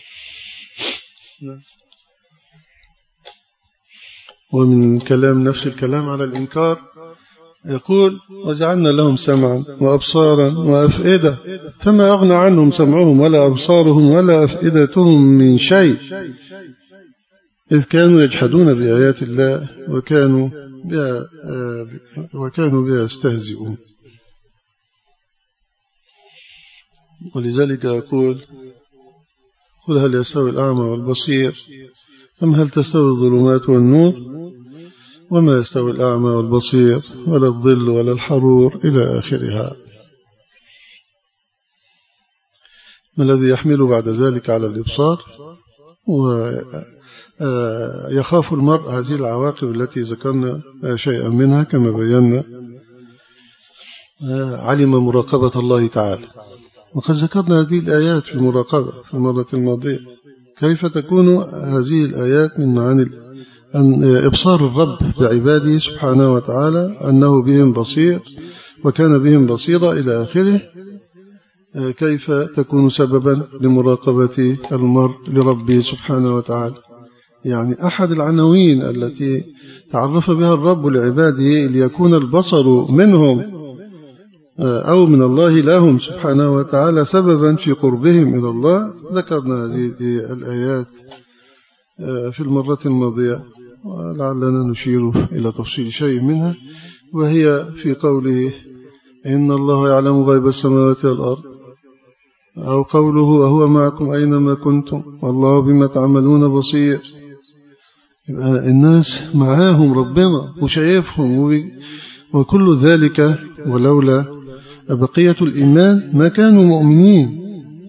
ومن كلام نفس الكلام على الإنكار يقول: وجعلنا لهم سمعا وأبصارا وأفئدة فما أغنى عنهم سمعهم ولا أبصارهم ولا أفئدتهم من شيء إذ كانوا يجحدون بآيات الله وكانوا بها وكانوا بها يستهزئون. ولذلك يقول: قل هل يستوي الأعمى والبصير أم هل تستوي الظلمات والنور وما يستوي الأعمى والبصير ولا الظل ولا الحرور إلى آخرها. ما الذي يحمل بعد ذلك على الإبصار؟ ويخاف المرء هذه العواقب التي ذكرنا شيئا منها كما بينا. علم مراقبة الله تعالى، وقد ذكرنا هذه الآيات في المراقبة في المرة الماضية. كيف تكون هذه الآيات من معاني أن إبصار الرب بعباده سبحانه وتعالى أنه بهم بصير وكان بهم بصيرا إلى آخره. كيف تكون سببا لمراقبة المرء لربه سبحانه وتعالى؟ يعني أحد العناوين التي تعرف بها الرب لعباده ليكون البصر منهم أو من الله لهم سبحانه وتعالى سببا في قربهم إلى الله. ذكرنا هذه الآيات في المرة الماضية ولعلنا نشير إلى تفصيل شيء منها، وهي في قوله: إن الله يعلم غيب السماوات والأرض، أو قوله: وهو معكم أينما كنتم والله بما تعملون بصير. يبقى الناس معاهم ربنا وشايفهم وكل ذلك، ولولا بقية الإيمان ما كانوا مؤمنين.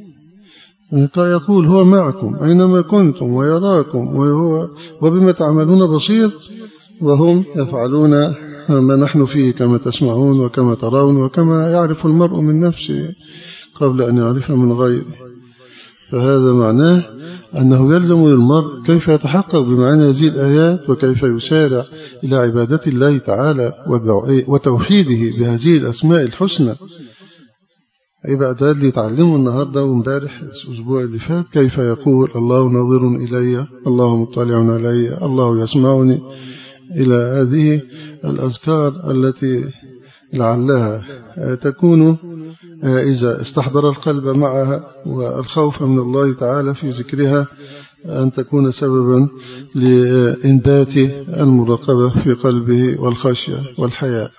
يقول: هو معكم أينما كنتم ويراكم وهو وبما تعملون بصير، وهم يفعلون ما نحن فيه كما تسمعون وكما ترون وكما يعرف المرء من نفسه قبل أن يعرف من غيره. فهذا معناه أنه يلزم للمرء كيف يتحقق بمعاني هذه الآيات وكيف يسارع إلى عبادة الله تعالى وتوحيده بهذه الأسماء الحسنى. يبقى ده اللي يتعلمه النهاردة ومبارح الأسبوع اللي فات: كيف يقول: الله ناظر إلي، الله مطلع علي، الله يسمعني، إلى هذه الأذكار التي لعلها تكون إذا استحضر القلب معها والخوف من الله تعالى في ذكرها أن تكون سببا لإنبات المراقبة في قلبه والخشية والحياء.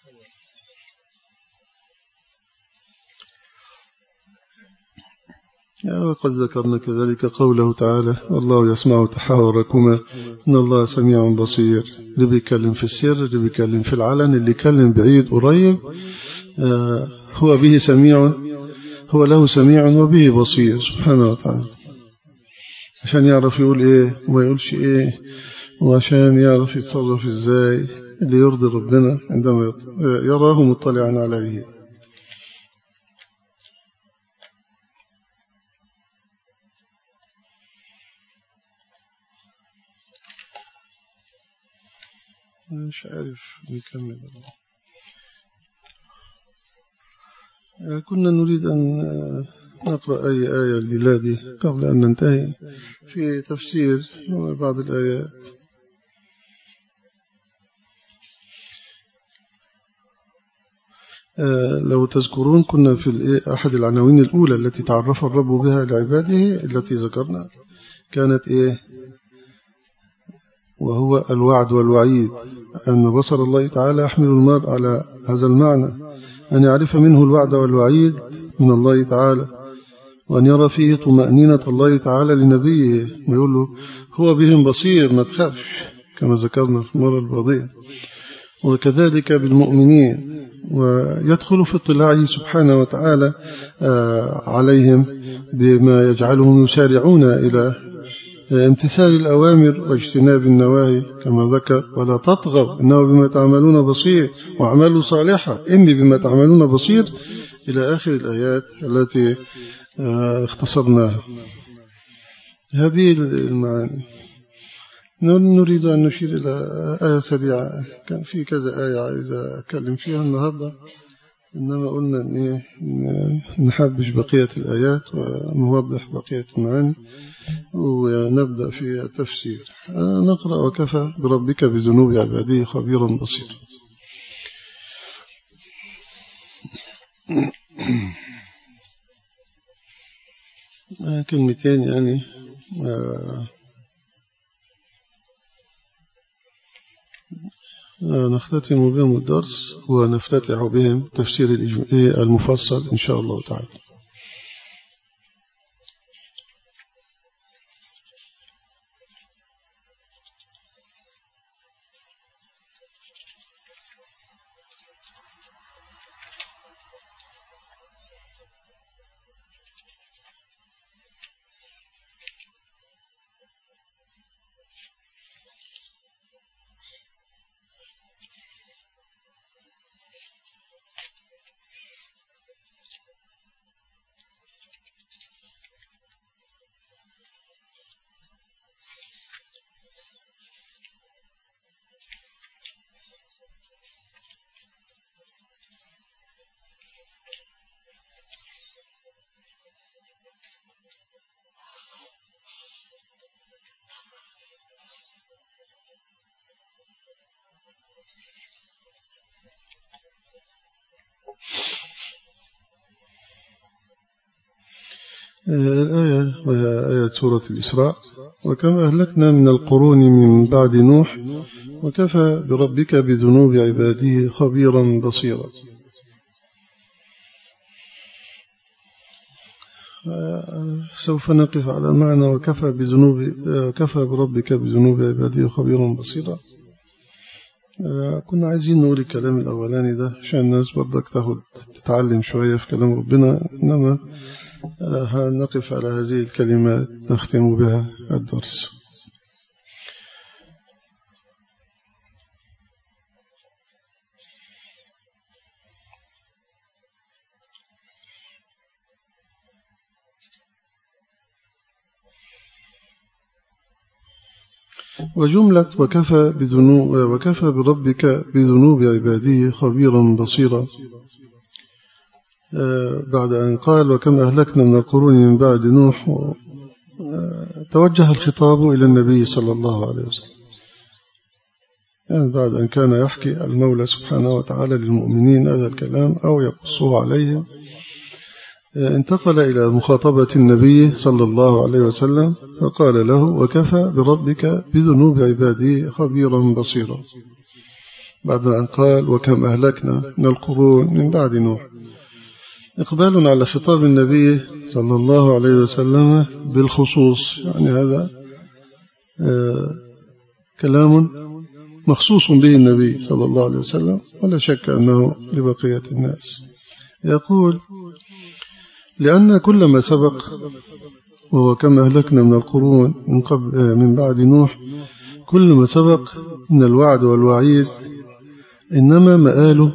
وقد ذكرنا كذلك قوله تعالى: والله يسمع تحاوركما إن الله سميع بصير. اللي بيكلم في السر، اللي بيكلم في العلن، اللي يكلم بعيد قريب، هو به سميع هو له سميع وبه بصير سبحانه وتعالى، عشان يعرف يقول إيه وما يقولش إيه، وعشان يعرف يتصرف إزاي اللي يرضي ربنا عندما يراه مطلعا عليه. مش عارف نكمل. كنا نريد أن نقرأ أي آية الليلة دي قبل أن ننتهي في تفسير بعض الآيات. لو تذكرون كنا في أحد العناوين الأولى التي تعرف الرب بها لعباده التي ذكرنا كانت إيه؟ وهو الوعد والوعيد، أن بصر الله تعالى يحمل المرء على هذا المعنى، أن يعرف منه الوعد والوعيد من الله تعالى، وأن يرى فيه طمأنينة الله تعالى لنبيه، ويقول له هو بهم بصير ما تخافش كما ذكرنا في المرة الماضية. وكذلك بالمؤمنين، ويدخل في اطلاعه سبحانه وتعالى عليهم بما يجعلهم يسارعون إلى امتثال الأوامر واجتناب النواهي كما ذكر، ولا تطغوا إنه بما تعملون بصير واعملوا صالحا إني بما تعملون بصير، إلى آخر الآيات التي اختصرناها. هذه المعاني. نريد أن نشير إلى آية سريعة، كان في كذا آية عايز أتكلم فيها النهاردة، إنما قلنا أن نحبش بقية الآيات ونوضح بقية المعاني ونبدأ في التفسير. نقرأ وكفى بربك بذنوب عباده خبيرا بصيرا. كلمتين يعني نختتم بهم الدرس ونفتتح بهم تفسير المفصل إن شاء الله تعالى. الآية وهي آية سورة الإسراء: وكم أهلكنا من القرون من بعد نوح وكفى بربك بذنوب عباده خبيرا بصيرا. سوف نقف على معنى وكفى بذنوب كفى بربك بذنوب عباده خبيرا بصيرا. كنا عايزين نقول الكلام الأولاني ده عشان الناس برضك تاخد تتعلم شوية في كلام ربنا، إنما هنقف على هذه الكلمات نختم بها الدرس. وجملة وكفى بذنوب وكفى بربك بذنوب عباده خبيرا بصيرا، بعد أن قال وكم أهلكنا من القرون من بعد نوح، توجه الخطاب إلى النبي صلى الله عليه وسلم، يعني بعد أن كان يحكي المولى سبحانه وتعالى للمؤمنين هذا الكلام أو يقصه عليهم، انتقل إلى مخاطبة النبي صلى الله عليه وسلم فقال له وكفى بربك بذنوب عباده خبيرا بصيرا، بعد أن قال وكم أهلكنا من القرون من بعد نوح، إقبال على خطاب النبي صلى الله عليه وسلم بالخصوص، يعني هذا كلام مخصوص به النبي صلى الله عليه وسلم ولا شك أنه لبقية الناس. يقول لأن كل ما سبق وهو كما أهلكنا من القرون من, قبل من بعد نوح، كل ما سبق من الوعد والوعيد إنما مآله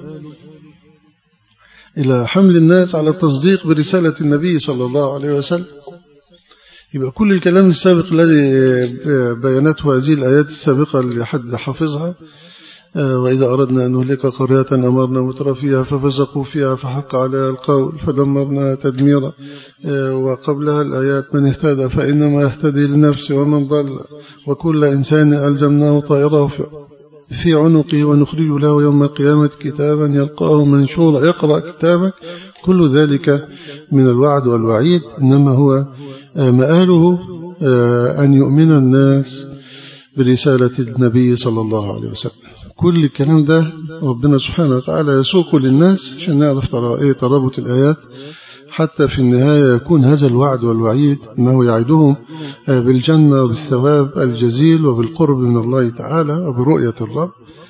إلى حمل الناس على التصديق برسالة النبي صلى الله عليه وسلم. يبقى كل الكلام السابق الذي بيانته هذه الآيات السابقة اللي حد حافظها، وإذا أردنا أن نهلك قرية أمرنا مترفيها ففسقوا فيها فحق عليها القول فدمرنا تدميرا، وقبلها الآيات من اهتدى فإنما يهتدي لنفسه ومن ضل وكل إنسان ألزمناه طائره في عنقه ونخرج له يوم القيامة كتابا يلقاه منشورا اقرأ كتابك. كل ذلك من الوعد والوعيد إنما هو مآله أن يؤمن الناس برسالة النبي صلى الله عليه وسلم. كل الكلام ده ربنا سبحانه وتعالى يسوق للناس عشان نعرف ترابط الآيات، حتى في النهاية يكون هذا الوعد والوعيد أنه يعدهم بالجنة وبالثواب الجزيل وبالقرب من الله تعالى وبرؤية الرب،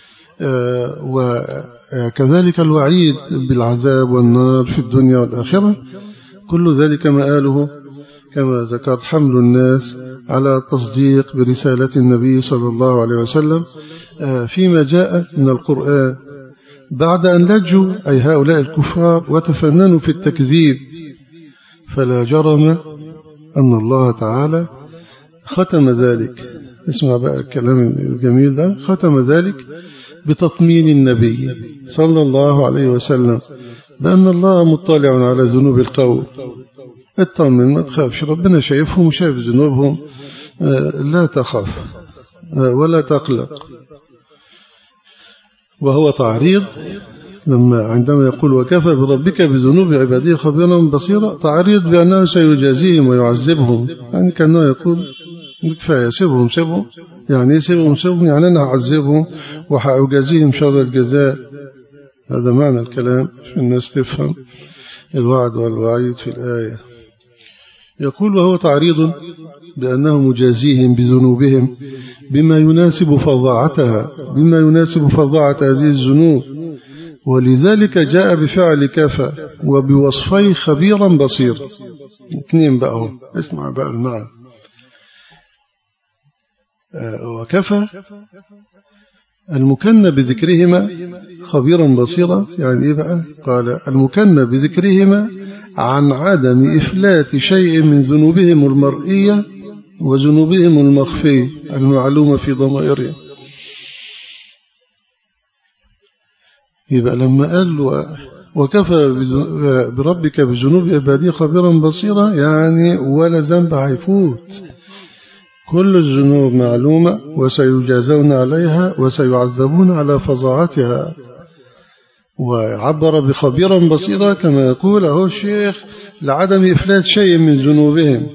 وكذلك الوعيد بالعذاب والنار في الدنيا والآخرة. كل ذلك مآله كما ذكر حمل الناس على تصديق برسالة النبي صلى الله عليه وسلم فيما جاء من القرآن، بعد أن لجوا أي هؤلاء الكفار وتفننوا في التكذيب. فلا جرم أن الله تعالى ختم ذلك، اسمع بقى الكلام الجميل ده، ختم ذلك بتطمين النبي صلى الله عليه وسلم بأن الله مطلع على ذنوب القوم. اطمن، ما تخافش، ربنا شايفهم وشايف ذنوبهم، لا تخاف ولا تقلق. وهو تعريض لما عندما يقول وكفى بربك بذنوب عباده خبيرا بصيرا، تعريض بأنه سيجازيهم ويعذبهم، يعني كأنه يقول كفاية سيبهم سيبهم، يعني سيبهم سيبهم يعني أنا هعذبهم وحأجازيهم شر الجزاء. هذا معنى الكلام عشان الناس تفهم الوعد والوعيد في الآية. يقول وهو تعريض بأنه مجازيهم بذنوبهم بما يناسب فظاعتها، بما يناسب فظاعة هذه الذنوب، ولذلك جاء بفعل كفى وبوصفي خبيرا بصير. اثنين بقى هم. اسمع بقى المعنى. وكفى المكنى بذكرهما خبيرا بصيرا، يعني إيه بقى؟ قال المكنى بذكرهما عن عدم إفلات شيء من ذنوبهم المرئية وذنوبهم المخفية المعلومة في ضمائرهم. يبقى لما قال وكفى بربك بذنوب عباده خبيرا بصيرا، يعني ولا ذنب هيفوت، كل الذنوب معلومة وسيجازون عليها وسيعذبون على فظاعتها. وعبر بخبيرا بصيرا كما يقول أهو الشيخ لعدم إفلات شيء من ذنوبهم،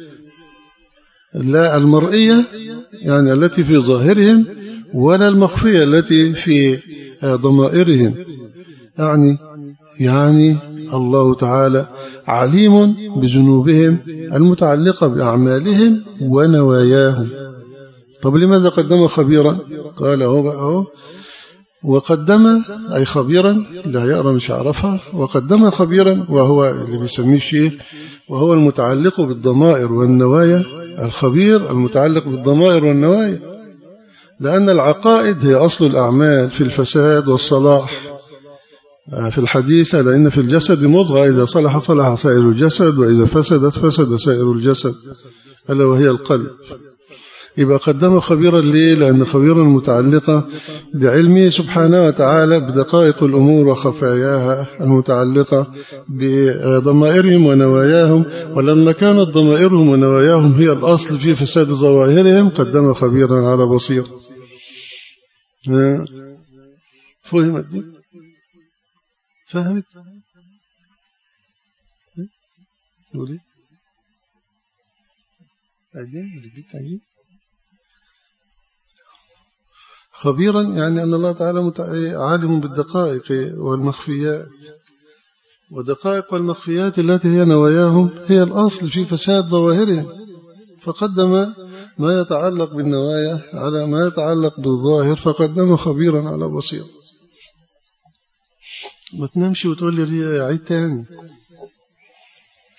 لا المرئية يعني التي في ظاهرهم ولا المخفية التي في ضمائرهم. يعني يعني الله تعالى عليم بذنوبهم المتعلقة بأعمالهم ونواياهم. طب لماذا قدم خبيرا؟ قال هو بقى هو وقدم أي خبيرا، لا يقرأ مش عرفها، وقدم خبيرا وهو اللي بيسميه الشيخ وهو المتعلق بالضمائر والنوايا، الخبير المتعلق بالضمائر والنوايا، لأن العقائد هي أصل الأعمال في الفساد والصلاح. في الحديث لأن في الجسد مضغة إذا صلح صلح سائر الجسد وإذا فسدت فسد سائر الجسد ألا وهي القلب. يبقى قدم خبيرا ليه؟ لأن خبيرا متعلقة بعلمه سبحانه وتعالى بدقائق الأمور وخفاياها المتعلقة بضمائرهم ونواياهم، ولما كانت ضمائرهم ونواياهم هي الأصل في فساد ظواهرهم قدم خبيرا على بصير. فهمت دي؟ فهمت؟ قولي أجين ربيت أجين خبيرا، يعني أن الله تعالى عالم بالدقائق والمخفيات، ودقائق والمخفيات التي هي نواياهم هي الأصل في فساد ظواهرهم، فقدم ما يتعلق بالنوايا على ما يتعلق بالظاهر، فقدم خبيرا على بصير. ما تنامش وتقول لي عيد تاني.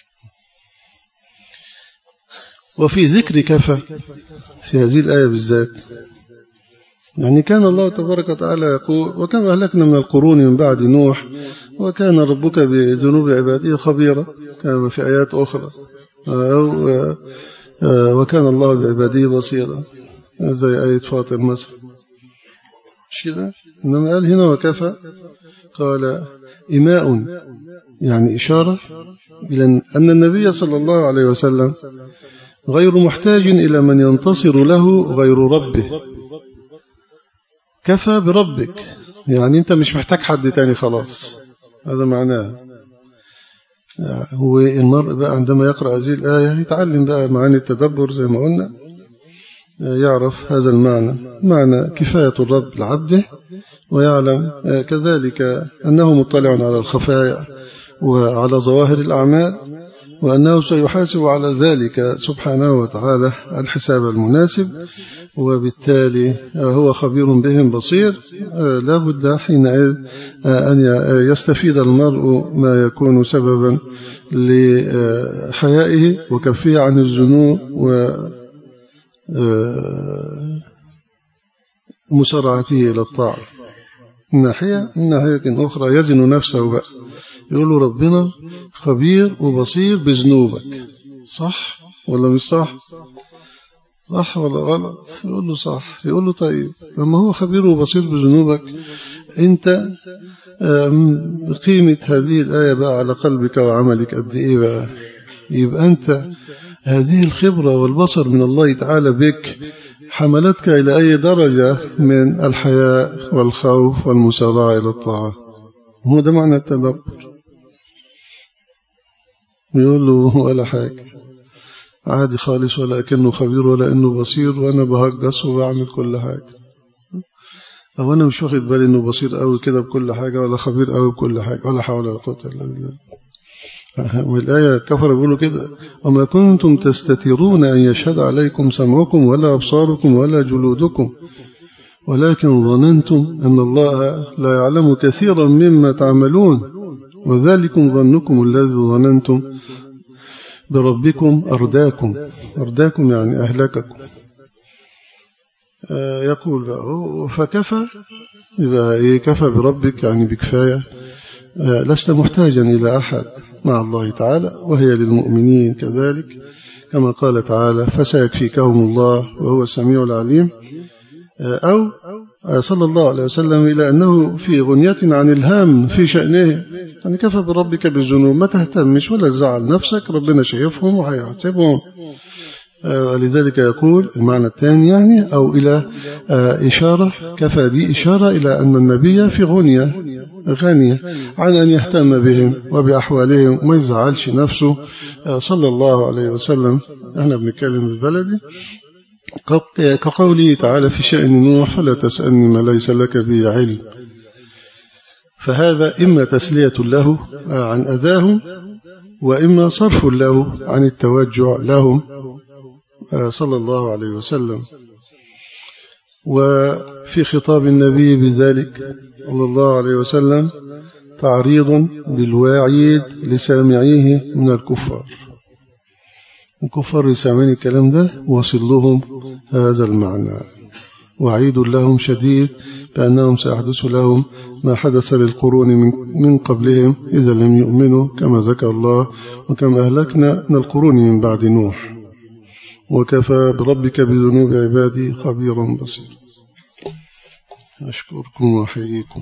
وفي ذكر كفى في هذه الآية بالذات، يعني كان الله تبارك وتعالى يقول وكم أهلكنا من القرون من بعد نوح وكان ربك بذنوب عباده خبيرا، كما في آيات أخرى وكان الله بعباده بصيرا زي آية فاطر مثلا، مش كده؟ إنما قال هنا وكفى، قال إماء يعني إشارة إلى أن النبي صلى الله عليه وسلم غير محتاج إلى من ينتصر له غير ربه. كفى بربك يعني أنت مش محتاج حد تاني خلاص، هذا معناه. هو المرء بقى عندما يقرأ هذه الآية يتعلم بقى معاني التدبر زي ما قلنا، يعرف هذا المعنى، معنى كفاية الرب لعبده، ويعلم كذلك أنه مطلع على الخفايا وعلى ظواهر الأعمال، وأنه سيحاسب على ذلك سبحانه وتعالى الحساب المناسب، وبالتالي هو خبير بهم بصير. لا بد حينئذ أن يستفيد المرء ما يكون سببا لحيائه وكفيه عن الذنوب ومسارعته إلى الطاعة. من ناحية من ناحية أخرى يزن نفسه بقى، يقول ربنا خبير وبصير بذنوبك، صح ولا مش صح؟ صح ولا غلط؟ يقول له صح. يقول له طيب لما هو خبير وبصير بذنوبك، أنت قيمة هذه الآية بقى على قلبك وعملك قد إيه بقى؟ يبقى أنت هذه الخبرة والبصر من الله تعالى بك حملتك إلى أي درجة من الحياء والخوف والمسارعة إلى الطاعة. هو ده معنى التدبر. يقول له ولا حاجة، عادي خالص، ولا أكنه خبير ولا أنه بصير، وأنا بهجس وبعمل كل حاجة، أو أنا مش واخد بالي أنه بصير قوي كده بكل حاجة ولا خبير قوي بكل حاجة، ولا حول ولا قوة إلا بالله. والآية كفر يقولوا كده: وما كنتم تستترون أن يشهد عليكم سمعكم ولا أبصاركم ولا جلودكم ولكن ظننتم أن الله لا يعلم كثيرا مما تعملون وذلكم ظنكم الذي ظننتم بربكم أرداكم. أرداكم يعني أهلككم. آه يقول بقى فكفى، يبقى إيه؟ كفى بربك يعني بكفاية، آه لست محتاجا إلى أحد مع الله تعالى، وهي للمؤمنين كذلك كما قال تعالى: فسيكفيكهم الله وهو السميع العليم. أو صلى الله عليه وسلم إلى أنه في غنية عن الهام في شأنه، يعني كفى بربك بالذنوب، ما تهتمش ولا تزعل نفسك، ربنا شايفهم وهيحاسبهم. ولذلك يقول المعنى الثاني يعني أو إلى إشارة، كفى دي إشارة إلى أن النبي في غنية غنية عن أن يهتم بهم وبأحوالهم وما يزعلش نفسه صلى الله عليه وسلم. احنا بنتكلم بالبلدي كقوله تعالى في شأن نوح: فلا تسألني ما ليس لك به علم. فهذا إما تسلية له عن أذاهم، وإما صرف له عن التوجع لهم صلى الله عليه وسلم. وفي خطاب النبي بذلك صلى الله عليه وسلم تعريض بالوعيد لسامعيه من الكفار. الكفار يسمعون الكلام ده وصل لهم هذا المعنى، وعيد لهم شديد بأنهم سيحدث لهم ما حدث للقرون من قبلهم إذا لم يؤمنوا، كما ذكر الله: وكما أهلكنا من القرون من بعد نوح وكفى بربك بذنوب عبادي خبيرا بصيرا. أشكركم وأحييكم.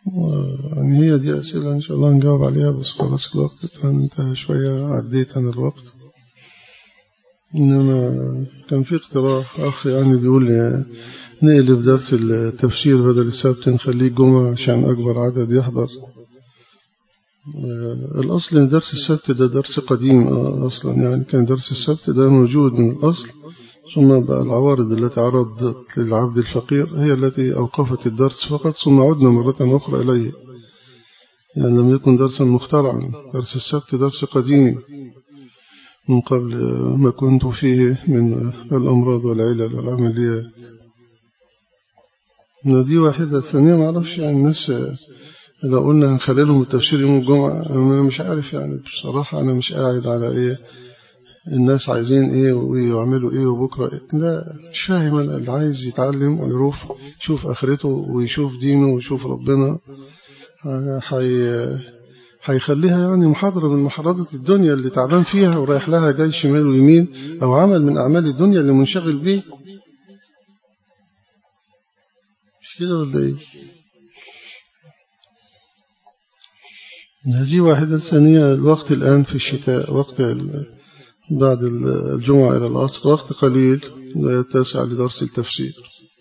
يعني هي دي أسئلة إن شاء الله نجاوب عليها، بس خلاص الوقت كان انتهى شوية، عديت عن الوقت. إنما كان في اقتراح أخ يعني بيقول لي نقلب درس التفسير بدل السبت نخليه جمعة عشان أكبر عدد يحضر. الأصل إن درس السبت ده درس قديم أصلا، يعني كان درس السبت ده موجود من الأصل، ثم بقى العوارض التي عرضت للعبد الفقير هي التي أوقفت الدرس فقط، ثم عدنا مرة أخرى إليه، يعني لم يكن درسا مخترعا. درس السبت درس قديم من قبل ما كنت فيه من الأمراض والعلل والعمليات. دي واحدة. الثانية ما أعرفش يعني الناس لو قلنا هنخليلهم التفسير يوم الجمعة، أنا مش عارف يعني بصراحة، أنا مش قاعد على إيه الناس عايزين إيه ويعملوا إيه وبكرة إيه. لا مش فاهم أنا. اللي عايز يتعلم ويروح يشوف آخرته ويشوف دينه ويشوف ربنا حي هيخليها يعني محاضرة من محاضرات الدنيا اللي تعبان فيها ورايح لها جاي شمال ويمين، أو عمل من أعمال الدنيا اللي منشغل به. مش كده ولا إيه؟ هذه واحدة. ثانية الوقت الآن في الشتاء، وقت بعد الجمعة إلى العصر وقت قليل لا يتسع لدرس التفسير.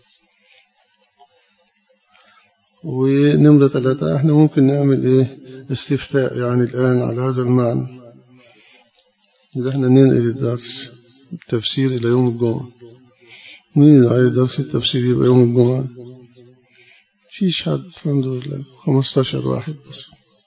ونمرة ثلاثة احنا ممكن نعمل ايه استفتاء يعني الآن على هذا المعنى، إذا احنا ننقل الدرس التفسير إلى يوم الجمعة. مين اللي عايز درس التفسير يبقى يوم الجمعة؟ فيش حد الحمد لله، خمستاشر واحد بس.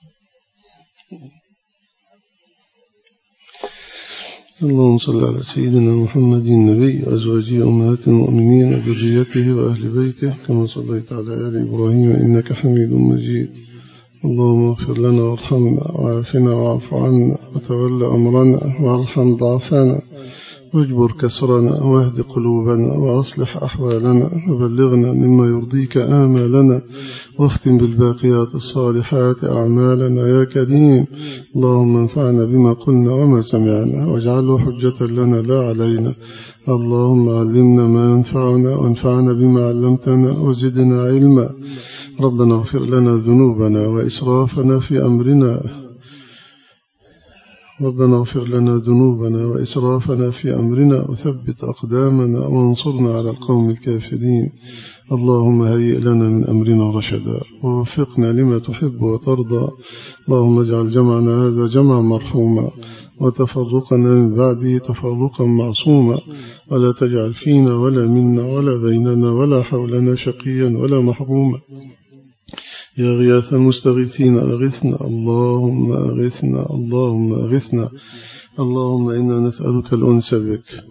اللهم صل على سيدنا محمد النبي وأزواجه أمهات المؤمنين وذريته وأهل بيته كما صليت على آل إبراهيم إنك حميد مجيد. اللهم اغفر لنا وارحمنا وعافنا واعف عنا وتول أمرنا وارحم ضعفنا واجبر كسرنا واهد قلوبنا وأصلح أحوالنا وبلغنا مما يرضيك آمالنا واختم بالباقيات الصالحات أعمالنا يا كريم. اللهم انفعنا بما قلنا وما سمعنا واجعله حجة لنا لا علينا. اللهم علمنا ما ينفعنا وانفعنا بما علمتنا وزدنا علما. ربنا اغفر لنا ذنوبنا وإسرافنا في أمرنا ربنا اغفر لنا ذنوبنا وإسرافنا في أمرنا وثبت أقدامنا وانصرنا على القوم الكافرين. اللهم هيئ لنا من أمرنا رشدا ووفقنا لما تحب وترضى. اللهم اجعل جمعنا هذا جمعا مرحوما وتفرقنا من بعده تفرقا معصوما، ولا تجعل فينا ولا منا ولا بيننا ولا حولنا شقيا ولا محروما. يا غياث المستغيثين أغثنا، اللهم أغثنا اللهم أغثنا. اللهم إنا نسألك الأنس بك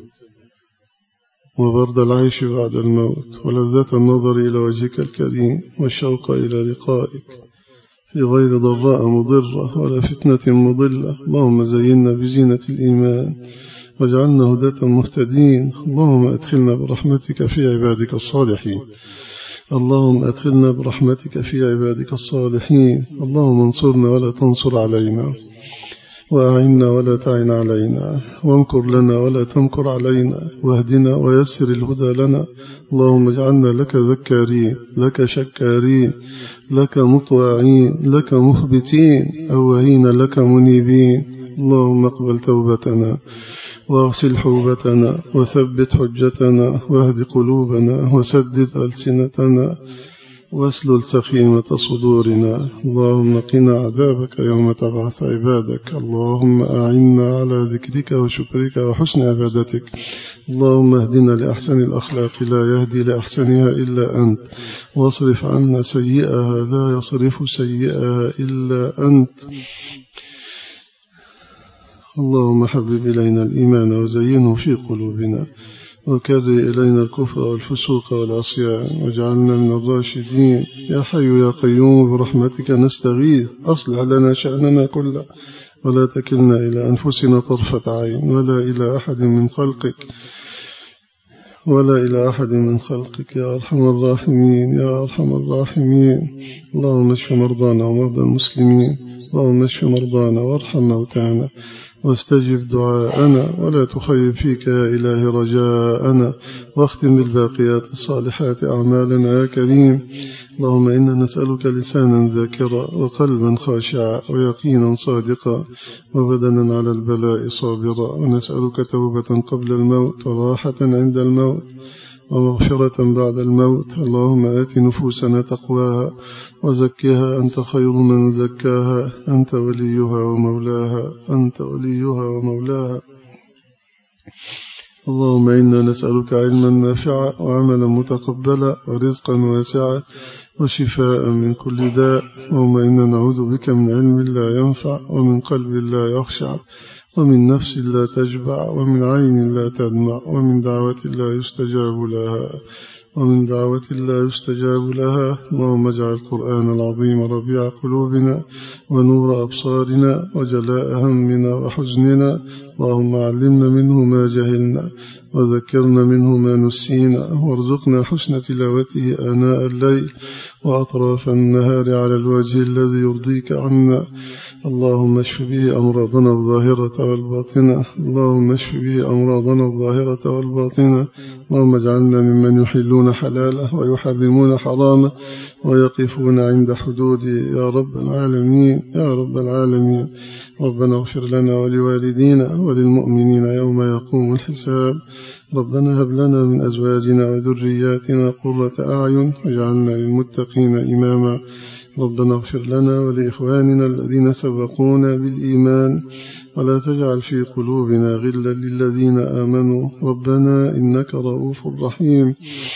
وبرد العيش بعد الموت ولذة النظر إلى وجهك الكريم والشوق إلى لقائك في غير ضراء مضرة ولا فتنة مضلة. اللهم زينا بزينة الإيمان واجعلنا هداة مهتدين. اللهم أدخلنا برحمتك في عبادك الصالحين اللهم أدخلنا برحمتك في عبادك الصالحين. اللهم انصرنا ولا تنصر علينا، وأعنا ولا تعن علينا، وامكر لنا ولا تمكر علينا، واهدنا ويسر الهدى لنا. اللهم اجعلنا لك ذكارين، لك شكارين، لك مطواعين، لك مخبتين، أوهين لك منيبين. اللهم اقبل توبتنا واغسل حوبتنا وثبت حجتنا واهد قلوبنا وسدد ألسنتنا واسلل سخيمة صدورنا. اللهم قنا عذابك يوم تبعث عبادك. اللهم أعنا على ذكرك وشكرك وحسن عبادتك. اللهم اهدنا لأحسن الأخلاق لا يهدي لأحسنها إلا أنت، واصرف عنا سيئها لا يصرف سيئها إلا أنت. اللهم حبب إلينا الإيمان وزينه في قلوبنا وكره إلينا الكفر والفسوق والعصيان واجعلنا من الراشدين. يا حي يا قيوم برحمتك نستغيث، أصلح لنا شأننا كله ولا تكلنا إلى أنفسنا طرفة عين ولا إلى أحد من خلقك ولا إلى أحد من خلقك يا أرحم الراحمين يا أرحم الراحمين. اللهم اشف مرضانا ومرضى المسلمين، اللهم اشف مرضانا وارحم موتانا واستجب دعاءنا ولا تخيب فيك يا إله رجاءنا، واختم بالباقيات الصالحات أعمالنا يا كريم. اللهم إنا نسألك لسانا ذاكرا وقلبا خاشعا ويقينا صادقا وبدنا على البلاء صابرا، ونسألك توبة قبل الموت وراحة عند الموت ومغفرة بعد الموت. اللهم آت نفوسنا تقواها وزكها أنت خير من زكاها، أنت وليها ومولاها أنت وليها ومولاها. اللهم إنا نسألك علما نافعا وعملا متقبلا ورزقا واسعا وشفاء من كل داء. اللهم إنا نعوذ بك من علم لا ينفع ومن قلب لا يخشع ومن نفس لا تشبع ومن عين لا تدمع ومن دعوة لا يستجاب لها ومن دعوة لا يستجاب لها. اللهم اجعل القرآن العظيم ربيع قلوبنا ونور أبصارنا وجلاء همنا وحزننا. اللهم علمنا منه ما جهلنا وذكرنا منه ما نسينا، وارزقنا حسن تلاوته آناء الليل وأطراف النهار على الوجه الذي يرضيك عنا. اللهم اشف به أمراضنا الظاهرة والباطنة اللهم اشف به أمراضنا الظاهرة والباطنة. اللهم اجعلنا ممن يحلون حلاله ويحرمون حرامه ويقفون عند حدوده يا رب العالمين يا رب العالمين. ربنا اغفر لنا ولوالدينا وللمؤمنين يوم يقوم الحساب. ربنا هب لنا من أزواجنا وذرياتنا قرة أعين واجعلنا للمتقين إماما. ربنا اغفر لنا ولإخواننا الذين سبقونا بالإيمان ولا تجعل في قلوبنا غلا للذين آمنوا. ربنا إنك رؤوف رحيم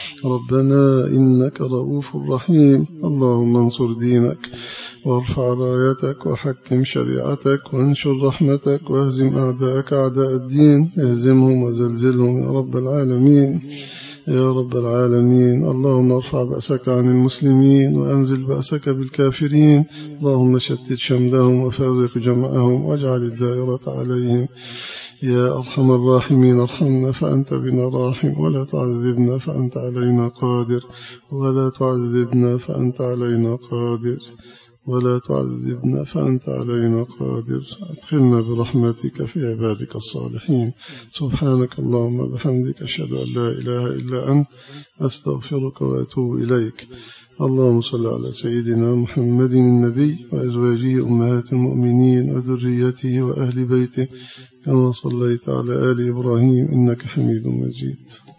ربنا إنك رؤوف رحيم. اللهم انصر دينك وارفع رايتك وحكم شريعتك وانشر رحمتك واهزم أعداءك أعداء الدين، اهزمهم وزلزلهم يا رب العالمين يا رب العالمين. اللهم ارفع بأسك عن المسلمين وأنزل بأسك بالكافرين. اللهم شتت شملهم وفرق جمعهم واجعل الدائرة عليهم يا أرحم الراحمين. ارحمنا فأنت بنا راحم ولا تعذبنا فأنت علينا قادر ولا تعذبنا فأنت علينا قادر ولا تعذبنا فأنت علينا قادر. أدخلنا برحمتك في عبادك الصالحين. سبحانك اللهم بحمدك أشهد أن لا إله إلا أنت أستغفرك وأتوب إليك. اللهم صل على سيدنا محمد النبي وأزواجه أمهات المؤمنين وذريته وأهل بيته كما صليت على آل إبراهيم إنك حميد مجيد.